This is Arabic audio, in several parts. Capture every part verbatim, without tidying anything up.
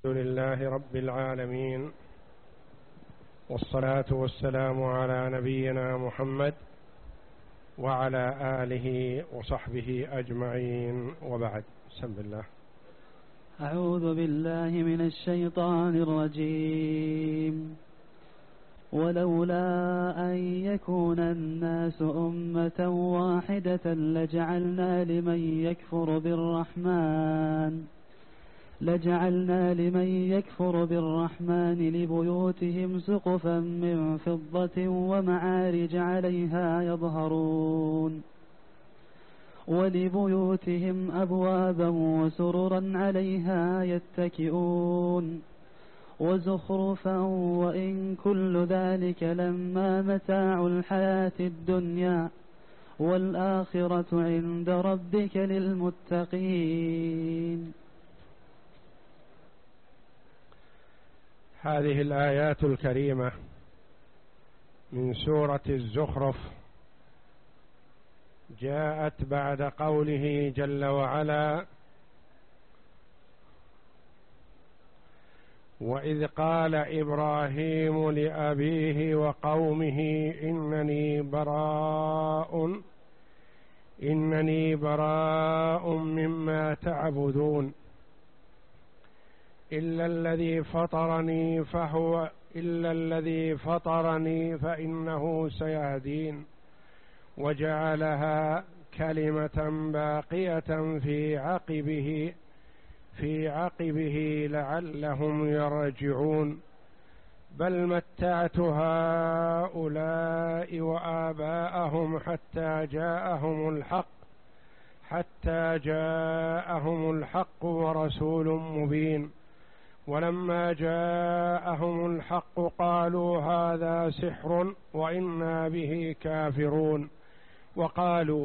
الحمد لله رب العالمين، والصلاة والسلام على نبينا محمد وعلى آله وصحبه أجمعين، وبعد. بسم الله. أعوذ بالله من الشيطان الرجيم. ولولا أن يكون الناس أمة واحدة لجعلنا لمن يكفر بالرحمن لجعلنا لمن يكفر بالرحمن لبيوتهم سقفا من فضة ومعارج عليها يظهرون ولبيوتهم أبوابا وسررا عليها يتكئون وزخرفا وإن كل ذلك لما متاع الحياة الدنيا والآخرة عند ربك للمتقين. هذه الآيات الكريمة من سورة الزخرف جاءت بعد قوله جل وعلا: وإذ قال إبراهيم لأبيه وقومه إنني براء إنني براء مما تعبدون إلا الذي فطرني فهو إلا الذي فطرني فإنه سيهدين وجعلها كلمة باقية في عقبه في عقبه لعلهم يرجعون بل متعت هؤلاء وآباءهم حتى جاءهم الحق حتى جاءهم الحق ورسول مبين ولما جاءهم الحق قالوا هذا سحر وإنا به كافرون وقالوا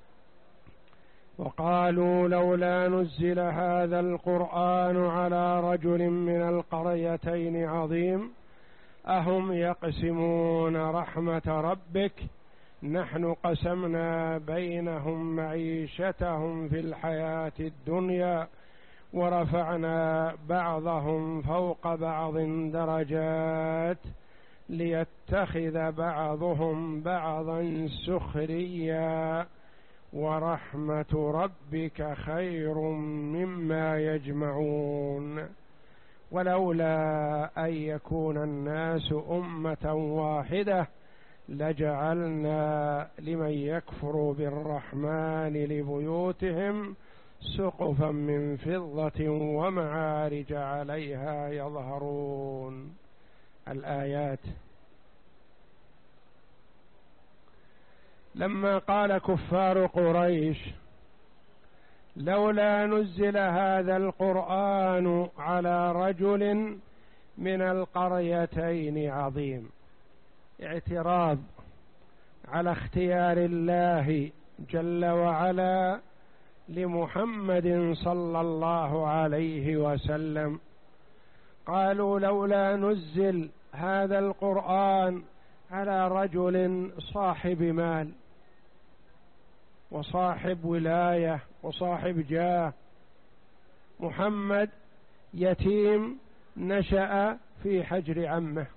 وقالوا لولا نزل هذا القرآن على رجل من القريتين عظيم أهم يقسمون رحمة ربك نحن قسمنا بينهم معيشتهم في الحياة الدنيا ورفعنا بعضهم فوق بعض درجات ليتخذ بعضهم بعضا سخريا ورحمة ربك خير مما يجمعون ولولا أن يكون الناس أمة واحدة لجعلنا لمن يكفر بالرحمن لبيوتهم سقفا من فضة ومعارج عليها يظهرون. الآيات. لما قال كفار قريش لولا نزل هذا القرآن على رجل من القريتين عظيم، اعتراض على اختيار الله جل وعلا لمحمد صلى الله عليه وسلم. قالوا لولا نزل هذا القرآن على رجل صاحب مال وصاحب ولاية وصاحب جاه. محمد يتيم نشأ في حجر عمه،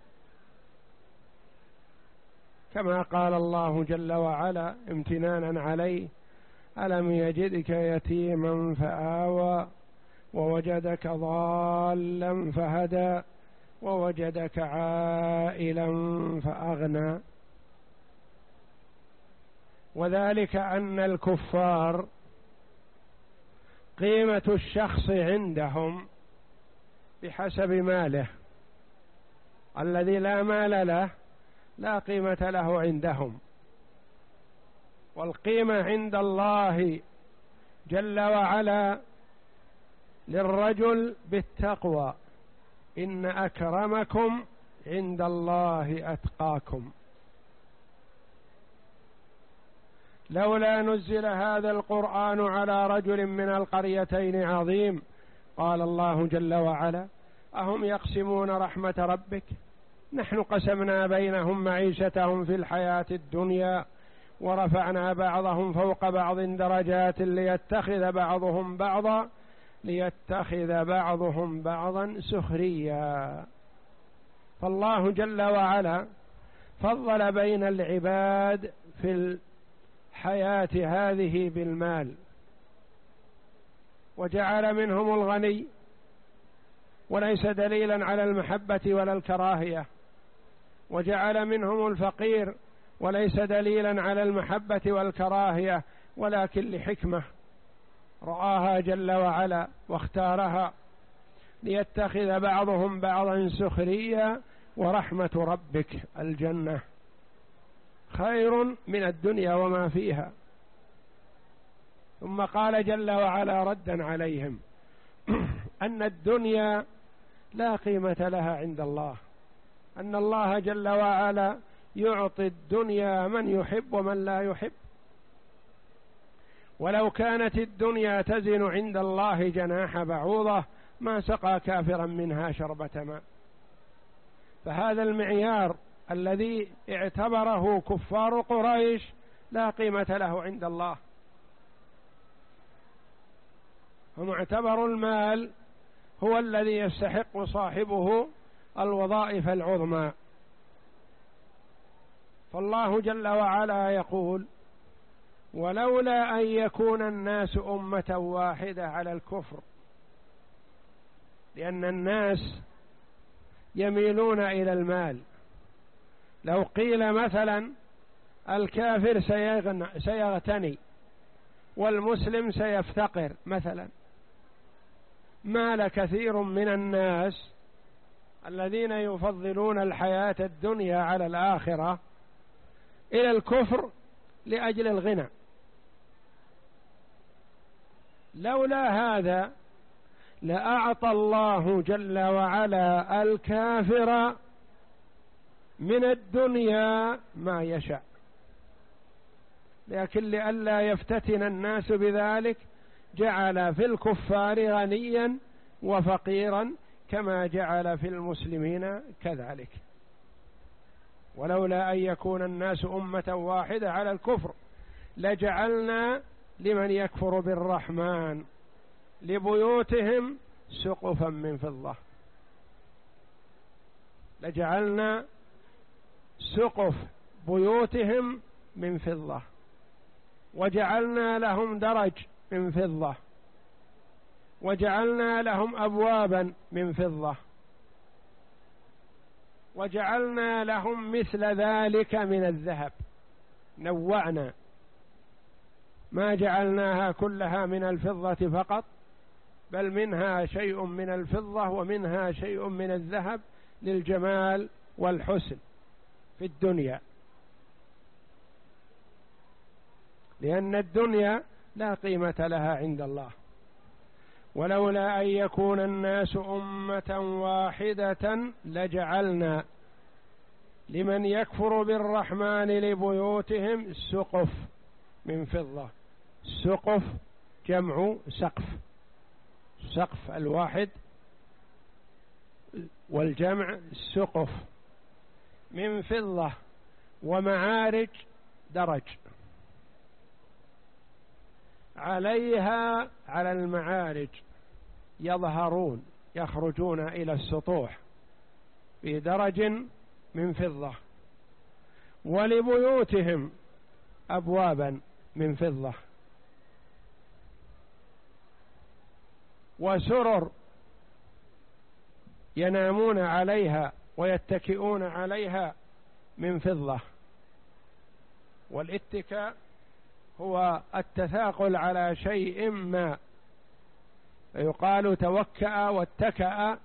كما قال الله جل وعلا امتنانا عليه: ألم يجدك يتيما فآوى ووجدك ضالا فهدى ووجدك عائلا فأغنى. وذلك أن الكفار قيمة الشخص عندهم بحسب ماله، الذي لا مال له لا قيمة له عندهم، والقيمة عند الله جل وعلا للرجل بالتقوى: إن أكرمكم عند الله أتقاكم. لولا نزل هذا القرآن على رجل من القريتين عظيم، قال الله جل وعلا: أهم يقسمون رحمة ربك نحن قسمنا بينهم معيشتهم في الحياة الدنيا ورفعنا بعضهم فوق بعض درجات ليتخذ بعضهم بعضا ليتخذ بعضهم بعضا سخريا. فالله جل وعلا فضل بين العباد في الحياة هذه بالمال، وجعل منهم الغني وليس دليلا على المحبة ولا الكراهية، وجعل منهم الفقير وليس دليلا على المحبة والكراهية، ولكن لحكمة رآها جل وعلا واختارها، ليتخذ بعضهم بعضا سخريا، ورحمة ربك الجنة خير من الدنيا وما فيها. ثم قال جل وعلا ردا عليهم أن الدنيا لا قيمة لها عند الله، أن الله جل وعلا يعطي الدنيا من يحب ومن لا يحب، ولو كانت الدنيا تزن عند الله جناح بعوضة ما سقى كافرا منها شربة ماء. فهذا المعيار الذي اعتبره كفار قريش لا قيمة له عند الله، هم اعتبروا المال هو الذي يستحق صاحبه الوظائف العظمى. فالله جل وعلا يقول ولولا أن يكون الناس أمة واحدة على الكفر، لأن الناس يميلون إلى المال. لو قيل مثلا الكافر سيغتني والمسلم سيفتقر مثلا، مال كثير من الناس الذين يفضلون الحياة الدنيا على الآخرة إلى الكفر لأجل الغنى. لولا هذا لأعطى الله جل وعلا الكافر من الدنيا ما يشاء، لكن لئلا يفتتن الناس بذلك جعل في الكفار غنيا وفقيرا كما جعل في المسلمين كذلك. ولولا أن يكون الناس أمة واحدة على الكفر لجعلنا لمن يكفر بالرحمن لبيوتهم سقفا من فضة، لجعلنا سقف بيوتهم من فضة، وجعلنا لهم درج من فضة، وجعلنا لهم أبوابا من فضة، وجعلنا لهم مثل ذلك من الذهب. نوعنا، ما جعلناها كلها من الفضة فقط، بل منها شيء من الفضة ومنها شيء من الذهب للجمال والحسن في الدنيا، لأن الدنيا لا قيمة لها عند الله. ولولا أن يكون الناس أمة واحدة لجعلنا لمن يكفر بالرحمن لبيوتهم سقف من فضة. سقف جمع سقف، سقف الواحد والجمع سقف من فضة، ومعارج درج عليها على المعارج يظهرون يخرجون إلى السطوح في درج من فضة، ولبيوتهم أبوابا من فضة، وسرر ينامون عليها ويتكئون عليها من فضة. والاتكاء هو التثاقل على شيء ما، فيقال توكأ واتكأ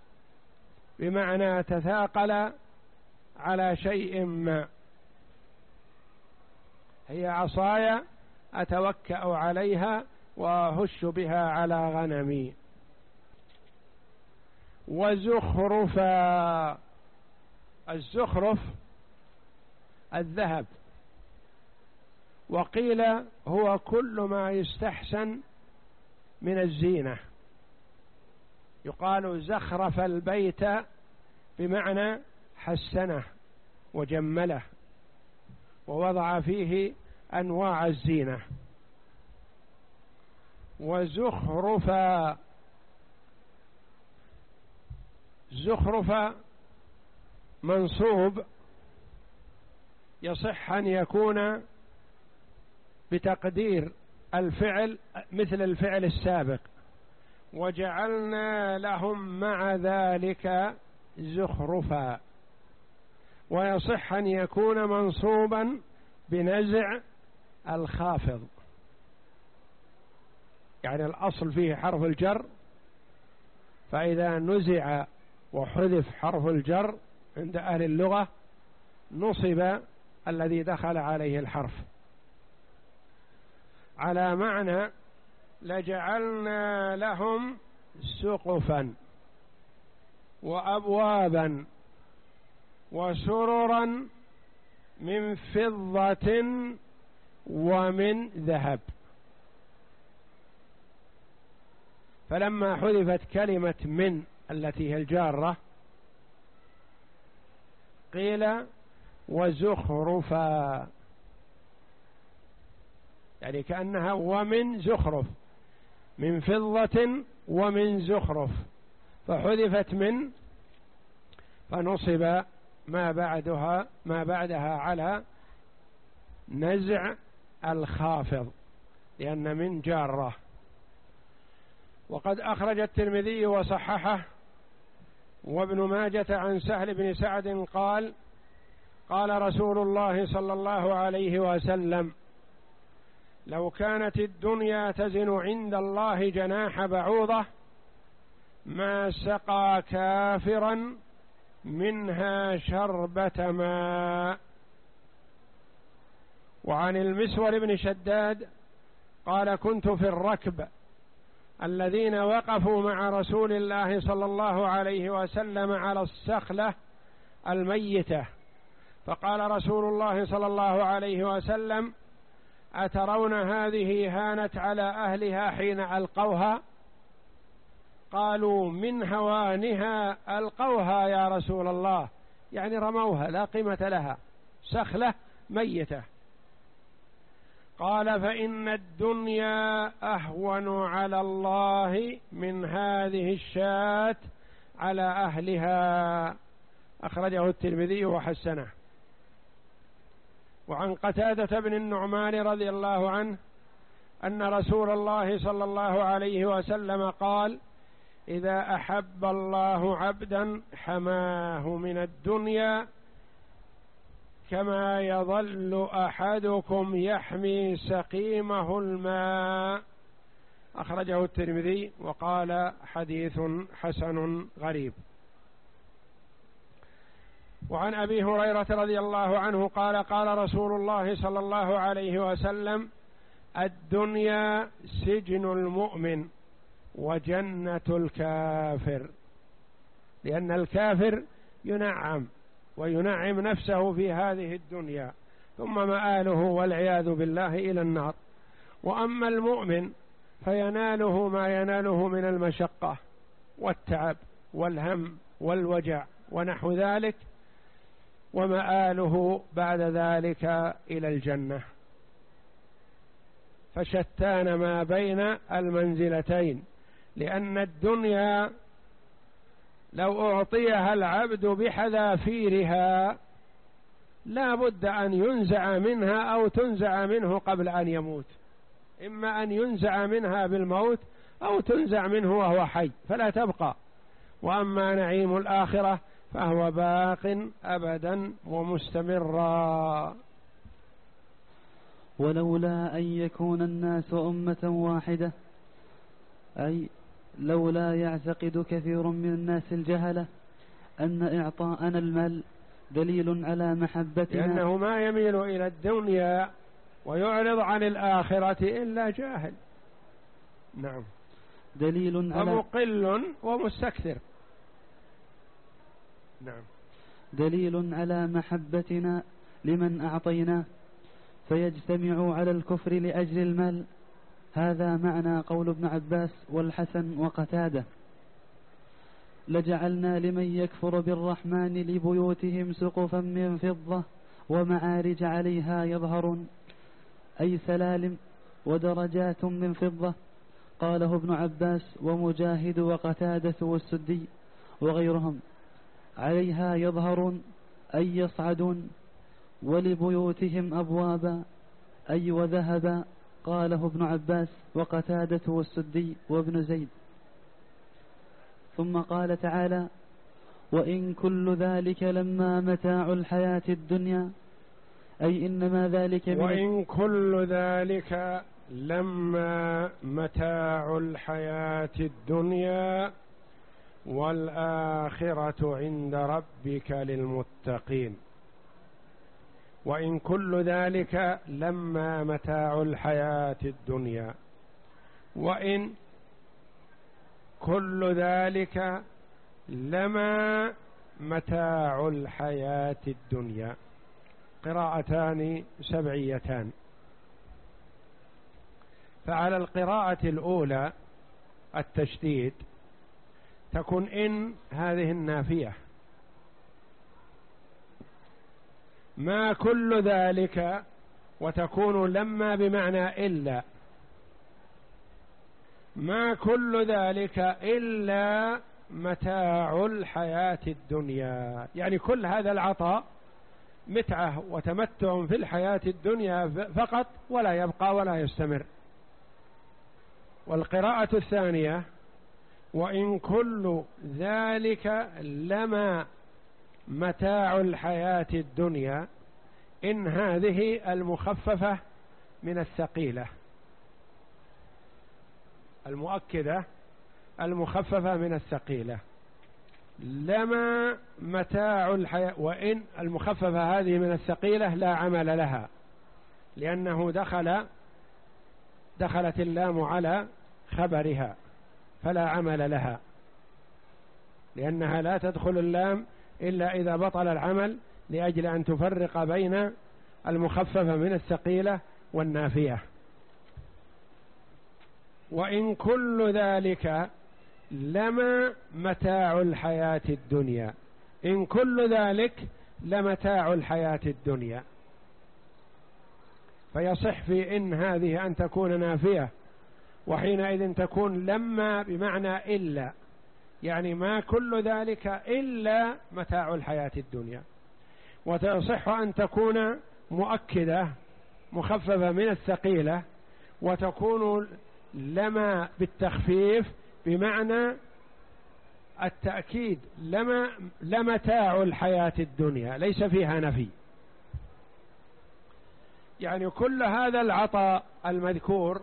بمعنى تثاقل على شيء ما. هي عصايا أتوكأ عليها وأهش بها على غنمي. وزخرفا، الزخرف الذهب، وقيل هو كل ما يستحسن من الزينة. يقال زخرف البيت بمعنى حسنه وجمله ووضع فيه أنواع الزينة. وزخرفا زخرف منصوب يصح أن يكون بتقدير الفعل مثل الفعل السابق، وجعلنا لهم مع ذلك زخرفا، ويصح أن يكون منصوبا بنزع الخافض، يعني الأصل فيه حرف الجر، فإذا نزع وحذف حرف الجر عند أهل اللغة نصب الذي دخل عليه الحرف، على معنى لجعلنا لهم سقفا وأبوابا وسررا من فضة ومن ذهب. فلما حذفت كلمة من التي هي الجارة قيل وزخرفا، يعني كأنها ومن زخرف، من فضة ومن زخرف، فحذفت من فنصب ما بعدها ما بعدها على نزع الخافض لأن من جارة. وقد أخرج الترمذي وصححه وابن ماجة عن سهل بن سعد قال قال رسول الله صلى الله عليه وسلم: لو كانت الدنيا تزن عند الله جناح بعوضة ما سقى كافرا منها شربة ماء. وعن المسور بن شداد قال: كنت في الركب الذين وقفوا مع رسول الله صلى الله عليه وسلم على السخلة الميتة، فقال رسول الله صلى الله عليه وسلم: أترون هذه هانت على أهلها حين ألقوها؟ قالوا: من هوانها ألقوها يا رسول الله، يعني رموها لا قيمة لها، سخلة ميتة. قال: فإن الدنيا أهون على الله من هذه الشاة على أهلها. أخرجه الترمذي وحسنه. وعن قتادة بن النعمان رضي الله عنه أن رسول الله صلى الله عليه وسلم قال: إذا أحب الله عبدا حماه من الدنيا كما يظل أحدكم يحمي سقيمه الماء. أخرجه الترمذي وقال: حديث حسن غريب. وعن أبي هريرة رضي الله عنه قال: قال رسول الله صلى الله عليه وسلم: الدنيا سجن المؤمن وجنة الكافر. لأن الكافر ينعم وينعم نفسه في هذه الدنيا ثم مآله والعياذ بالله إلى النار. وأما المؤمن فيناله ما يناله من المشقة والتعب والهم والوجع ونحو ذلك، ومآله بعد ذلك إلى الجنة. فشتان ما بين المنزلتين، لأن الدنيا لو أعطيها العبد بحذافيرها لا بد أن ينزع منها أو تنزع منه قبل أن يموت، إما أن ينزع منها بالموت أو تنزع منه وهو حي فلا تبقى. وأما نعيم الآخرة فهو باق أبدا ومستمرا. ولولا أن يكون الناس أمة واحدة، أي لولا يعتقد كثير من الناس الجهلة أن إعطاءنا المال دليل على محبتنا، لأنه ما يميل إلى الدنيا ويعرض عن الآخرة إلا جاهل. نعم. دليل على ومقل ومستكثر. نعم. دليل على محبتنا لمن أعطيناه فيجتمع على الكفر لأجل المال. هذا معنى قول ابن عباس والحسن وقتادة: لجعلنا لمن يكفر بالرحمن لبيوتهم سقفا من فضة ومعارج عليها يظهرون، أي سلالم ودرجات من فضة. قاله ابن عباس ومجاهد وقتادة والسدي. وغيرهم عليها يظهرون أي يصعدون، ولبيوتهم أبوابا أي وذهبا، قاله ابن عباس وقتادة والسدي وابن زيد. ثم قال تعالى: وإن كل ذلك لما متاع الحياة الدنيا، أي إنما ذلك من وإن كل ذلك لما متاع الحياة الدنيا والآخرة عند ربك للمتقين. وإن كل ذلك لما متاع الحياة الدنيا، وإن كل ذلك لما متاع الحياة الدنيا. قراءتان سبعيتان. فعلى القراءة الأولى التشديد تكون إن هذه النافية، ما كل ذلك، وتكون لما بمعنى إلا، ما كل ذلك إلا متاع الحياة الدنيا، يعني كل هذا العطاء متعة وتمتع في الحياة الدنيا فقط، ولا يبقى ولا يستمر. والقراءة الثانية: وإن كل ذلك لما متاع الحياة الدنيا، إن هذه المخففة من الثقيلة، المؤكدة المخففة من الثقيلة. لما متاع الحياة، وإن المخففة هذه من الثقيلة لا عمل لها، لأنه دخل دخلت اللام على خبرها فلا عمل لها، لأنها لا تدخل اللام إلا إذا بطل العمل، لأجل أن تفرق بين المخففة من الثقيلة والنافية. وإن كل ذلك لما متاع الحياة الدنيا، إن كل ذلك لمتاع الحياة الدنيا، فيصح في إن هذه أن تكون نافية، وحينئذ تكون لما بمعنى إلا، يعني ما كل ذلك إلا متاع الحياة الدنيا. وتصح أن تكون مؤكدة مخففة من الثقيلة، وتكون لما بالتخفيف بمعنى التأكيد، لما لمتاع الحياة الدنيا، ليس فيها نفي. يعني كل هذا العطاء المذكور،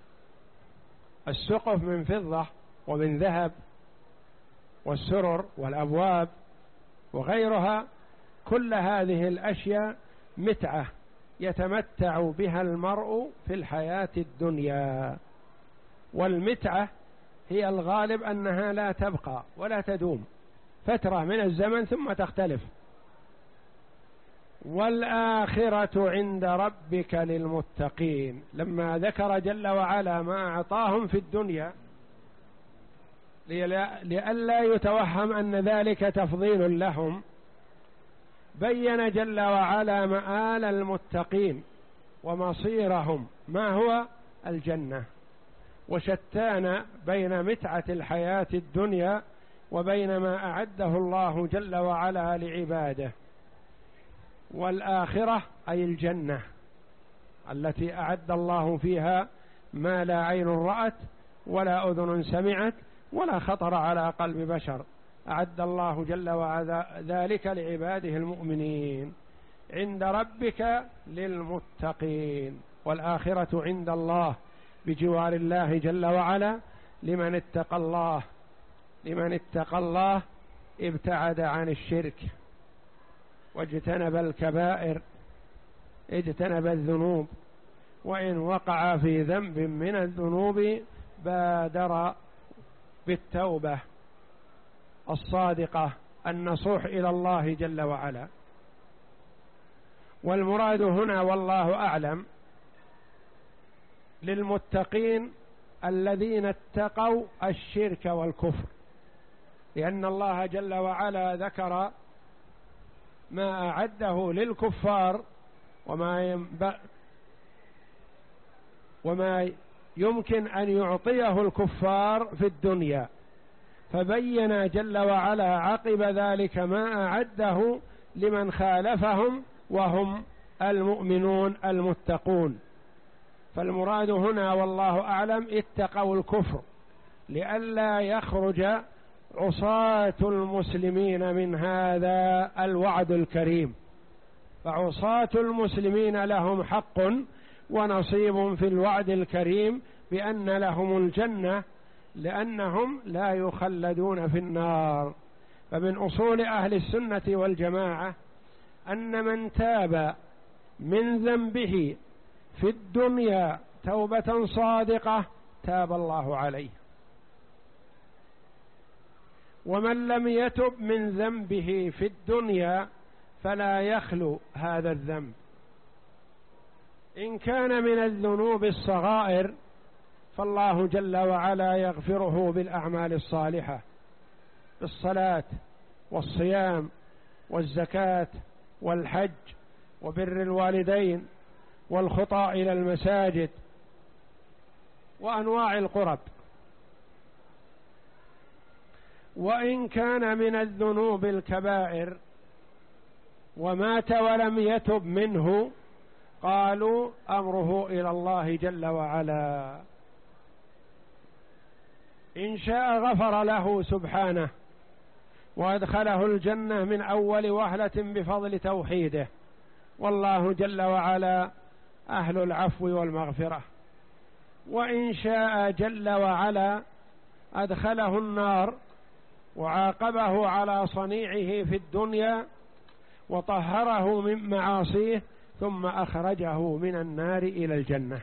السقف من فضة ومن ذهب والسرر والأبواب وغيرها، كل هذه الأشياء متعة يتمتع بها المرء في الحياة الدنيا. والمتعة هي الغالب أنها لا تبقى ولا تدوم، فترة من الزمن ثم تختلف. والآخرة عند ربك للمتقين، لما ذكر جل وعلا ما أعطاهم في الدنيا لئلا يتوهم أن ذلك تفضيل لهم، بين جل وعلا مآل المتقين ومصيرهم ما هو الجنة، وشتان بين متعة الحياة الدنيا وبين ما أعده الله جل وعلا لعباده. والآخرة أي الجنة التي أعد الله فيها ما لا عين رأت ولا أذن سمعت ولا خطر على قلب بشر، أعد الله جل وعلا ذلك لعباده المؤمنين. عند ربك للمتقين، والآخرة عند الله بجوار الله جل وعلا لمن اتقى الله. لمن اتقى الله ابتعد عن الشرك واجتنب الكبائر، اجتنب الذنوب، وإن وقع في ذنب من الذنوب بادر بالتوبة الصادقة النصوح إلى الله جل وعلا. والمراد هنا والله أعلم للمتقين الذين اتقوا الشرك والكفر، لأن الله جل وعلا ذكر ما أعده للكفار وما ينبغي وما يمكن أن يعطيه الكفار في الدنيا، فبين جل وعلا عقب ذلك ما أعده لمن خالفهم وهم المؤمنون المتقون. فالمراد هنا والله أعلم اتقوا الكفر لئلا يخرج عصاة المسلمين من هذا الوعد الكريم. فعصاة المسلمين لهم حق ونصيب في الوعد الكريم بأن لهم الجنة لأنهم لا يخلدون في النار. فمن أصول أهل السنة والجماعة أن من تاب من ذنبه في الدنيا توبة صادقة تاب الله عليه، ومن لم يتب من ذنبه في الدنيا فلا يخلو هذا الذنب. إن كان من الذنوب الصغائر فالله جل وعلا يغفره بالأعمال الصالحة، بالصلاة والصيام والزكاة والحج وبر الوالدين والخطى إلى المساجد وأنواع القرب. وإن كان من الذنوب الكبائر ومات ولم يتب منه قالوا أمره إلى الله جل وعلا، إن شاء غفر له سبحانه وأدخله الجنة من أول وهلة بفضل توحيده، والله جل وعلا أهل العفو والمغفرة. وإن شاء جل وعلا أدخله النار وعاقبه على صنيعه في الدنيا وطهره من معاصيه ثم أخرجه من النار إلى الجنة.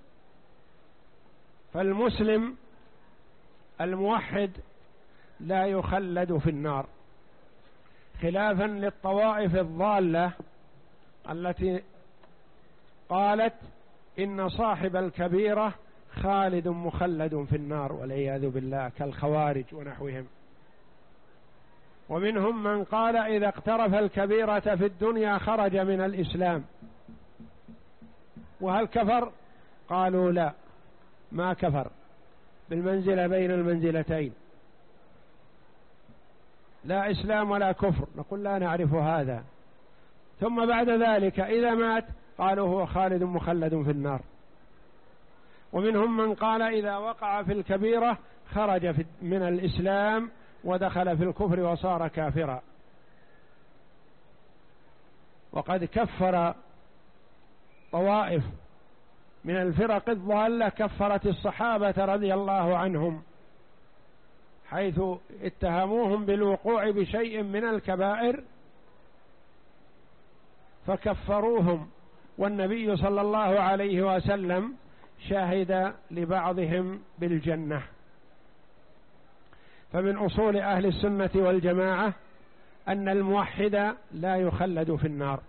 فالمسلم الموحد لا يخلد في النار، خلافا للطوائف الضالة التي قالت إن صاحب الكبيرة خالد مخلد في النار والعياذ بالله، كالخوارج ونحوهم. ومنهم من قال إذا اقترف الكبيرة في الدنيا خرج من الإسلام. وهل كفر؟ قالوا لا، ما كفر، بالمنزلة بين المنزلتين، لا إسلام ولا كفر. نقول لا نعرف هذا. ثم بعد ذلك إذا مات قالوا هو خالد مخلد في النار. ومنهم من قال إذا وقع في الكبيرة خرج من الإسلام ودخل في الكفر وصار كافرا. وقد كفر طوائف من الفرق الضالة كفرت الصحابة رضي الله عنهم، حيث اتهموهم بالوقوع بشيء من الكبائر فكفروهم، والنبي صلى الله عليه وسلم شهد لبعضهم بالجنة. فمن أصول أهل السنة والجماعة أن الموحد لا يخلد في النار،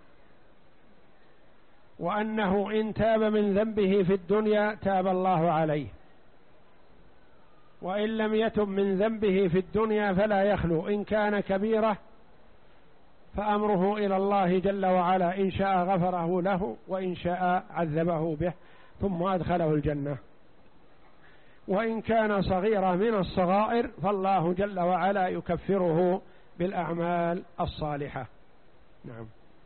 وأنه إن تاب من ذنبه في الدنيا تاب الله عليه، وإن لم يتب من ذنبه في الدنيا فلا يخلو، إن كان كبيرة فأمره إلى الله جل وعلا، إن شاء غفره له وإن شاء عذبه به ثم أدخله الجنة. وإن كان صغيرة من الصغائر فالله جل وعلا يكفره بالأعمال الصالحة. نعم.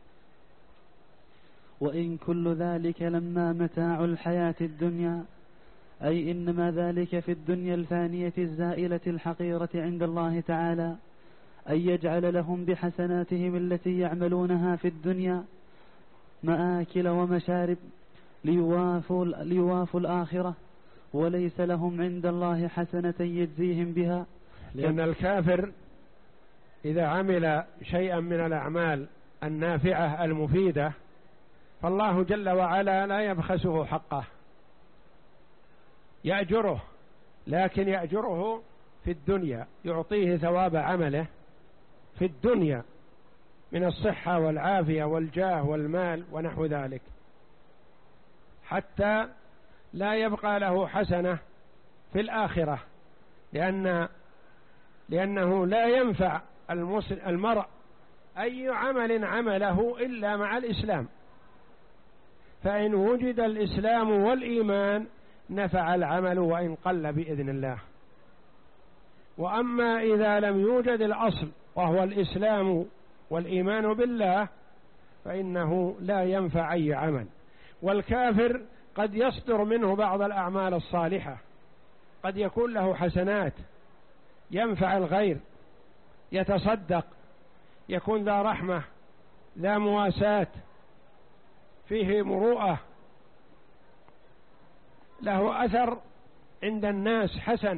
وإن كل ذلك لما متاع الحياة الدنيا، أي إنما ذلك في الدنيا الفانية الزائلة الحقيرة عند الله تعالى، أن يجعل لهم بحسناتهم التي يعملونها في الدنيا مآكل ومشارب ليوافوا, ليوافوا الآخرة، وليس لهم عند الله حسنة يجزيهم بها. لأن الكافر إذا عمل شيئا من الأعمال النافعة المفيدة فالله جل وعلا لا يبخسه حقه، يأجره، لكن يأجره في الدنيا، يعطيه ثواب عمله في الدنيا من الصحة والعافية والجاه والمال ونحو ذلك، حتى لا يبقى له حسنة في الآخرة، لأن لأنه لا ينفع المرء أي عمل عمله إلا مع الإسلام، فإن وجد الإسلام والإيمان نفع العمل وإن قل بإذن الله. وأما إذا لم يوجد الأصل وهو الإسلام والإيمان بالله فإنه لا ينفع أي عمل. والكافر قد يصدر منه بعض الأعمال الصالحة، قد يكون له حسنات ينفع الغير، يتصدق، يكون ذا رحمة، ذا مواساة، فيه مروءة، له أثر عند الناس حسن،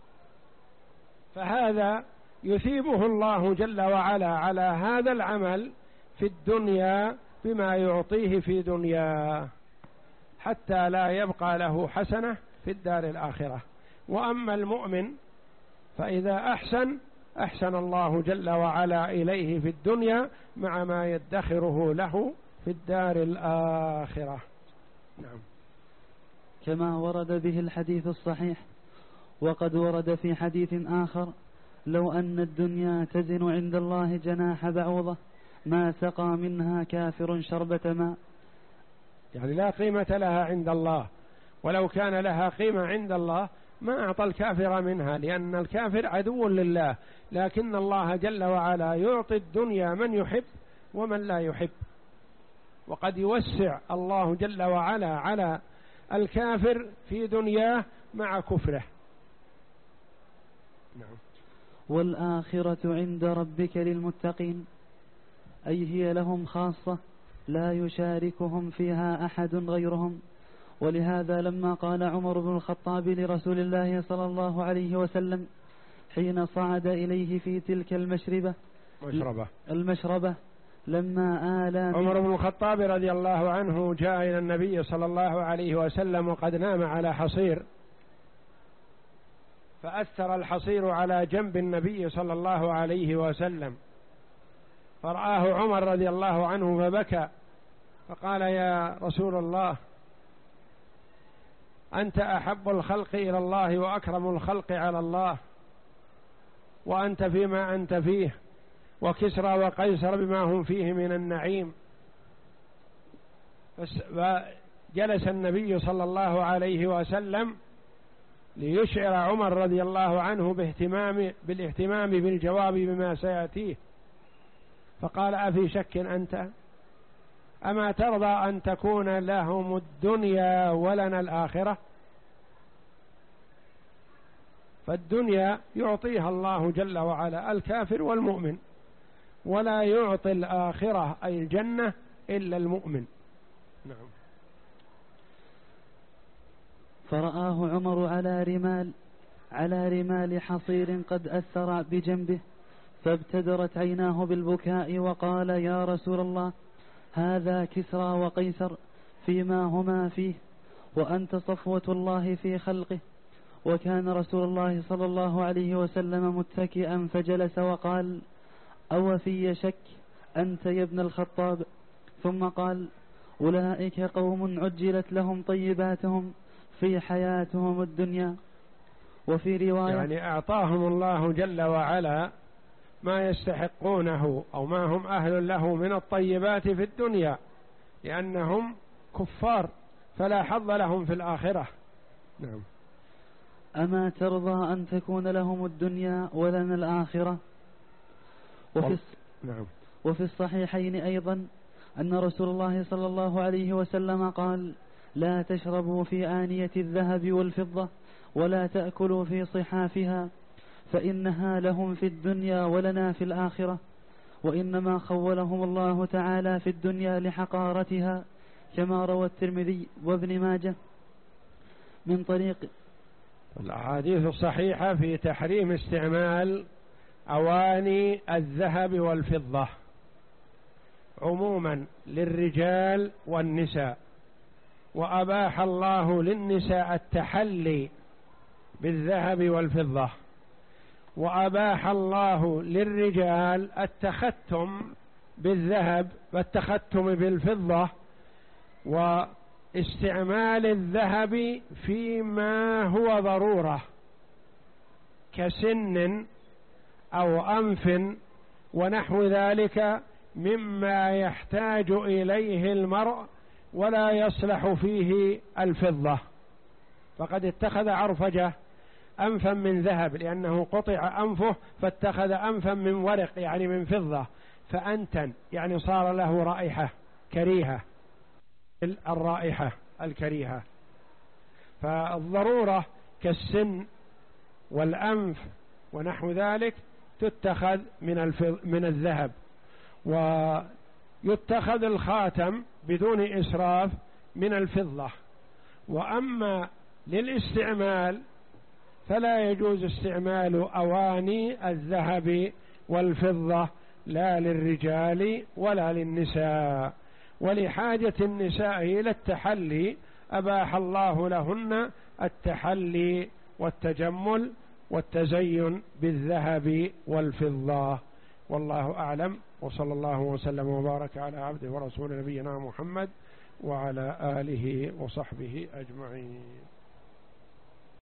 فهذا يثيبه الله جل وعلا على هذا العمل في الدنيا بما يعطيه في دنياه حتى لا يبقى له حسنة في الدار الآخرة. وأما المؤمن فإذا أحسن أحسن الله جل وعلا إليه في الدنيا مع ما يدخره له في الدار الآخرة. نعم. كما ورد به الحديث الصحيح. وقد ورد في حديث آخر: لو أن الدنيا تزن عند الله جناح بعوضة ما سقى منها كافر شربة ماء. يعني لا قيمة لها عند الله، ولو كان لها قيمة عند الله ما أعطى الكافر منها، لأن الكافر عدو لله، لكن الله جل وعلا يعطي الدنيا من يحب ومن لا يحب، وقد يوسع الله جل وعلا على الكافر في دنياه مع كفره. نعم. والآخرة عند ربك للمتقين، أي هي لهم خاصة لا يشاركهم فيها أحد غيرهم. ولهذا لما قال عمر بن الخطاب لرسول الله صلى الله عليه وسلم حين صعد إليه في تلك المشربة مشربة المشربة لما آل عمر بن الخطاب رضي الله عنه جاء إلى النبي صلى الله عليه وسلم وقد نام على حصير، فأثر الحصير على جنب النبي صلى الله عليه وسلم، فرآه عمر رضي الله عنه فبكى، فقال: يا رسول الله، أنت أحب الخلق إلى الله وأكرم الخلق على الله، وأنت فيما أنت فيه، وكسرى وقيصر بما هم فيه من النعيم. فجلس النبي صلى الله عليه وسلم ليشعر عمر رضي الله عنه باهتمام بالاهتمام بالجواب بما سيأتيه، فقال: أفي شك أنت؟ أما ترضى أن تكون لهم الدنيا ولنا الآخرة؟ فالدنيا يعطيها الله جل وعلا الكافر والمؤمن، ولا يعطي الآخرة أي الجنة إلا المؤمن. نعم. فرآه عمر على رمال على رمال حصير قد أثر بجنبه، فابتدرت عيناه بالبكاء وقال: يا رسول الله، هذا كسرى وقيصر فيما هما فيه، وأنت صفوة الله في خلقه. وكان رسول الله صلى الله عليه وسلم متكئا فجلس وقال: أو في شك أنت يا ابن الخطاب؟ ثم قال: أولئك قوم عجلت لهم طيباتهم في حياتهم الدنيا. وفي رواية يعني أعطاهم الله جل وعلا ما يستحقونه أو ما هم أهل له من الطيبات في الدنيا، لأنهم كفار فلا حظ لهم في الآخرة. نعم. أما ترضى أن تكون لهم الدنيا ولنا الآخرة؟ وفي, نعم. وفي الصحيحين أيضا أن رسول الله صلى الله عليه وسلم قال: لا تشربوا في آنية الذهب والفضة، ولا تأكلوا في صحافها، فإنها لهم في الدنيا ولنا في الآخرة، وإنما خولهم الله تعالى في الدنيا لحقارتها، كما روى الترمذي وابن ماجه من طريق. الأحاديث الصحيحة في تحريم استعمال أواني الذهب والفضة عموما للرجال والنساء، وأباح الله للنساء التحلي بالذهب والفضة، وأباح الله للرجال التختم بالذهب والتختم بالفضة، واستعمال الذهب فيما هو ضرورة كسن أو أنف ونحو ذلك مما يحتاج إليه المرء ولا يصلح فيه الفضة، فقد اتخذ عرفجة أنفا من ذهب لأنه قطع أنفه فاتخذ أنفا من ورق يعني من فضة فأنتن يعني صار له رائحة كريهة، الرائحة الكريهة. فالضرورة كالسن والأنف ونحو ذلك تتخذ من من الذهب، ويتخذ الخاتم بدون إسراف من الفضة. وأما للاستعمال فلا يجوز استعمال أواني الذهب والفضة لا للرجال ولا للنساء، ولحاجة النساء إلى التحلي أباح الله لهن التحلي والتجمل والتزين بالذهب والفضة. والله أعلم، وصلى الله وسلم وبارك على عبده ورسول نبينا محمد وعلى آله وصحبه أجمعين.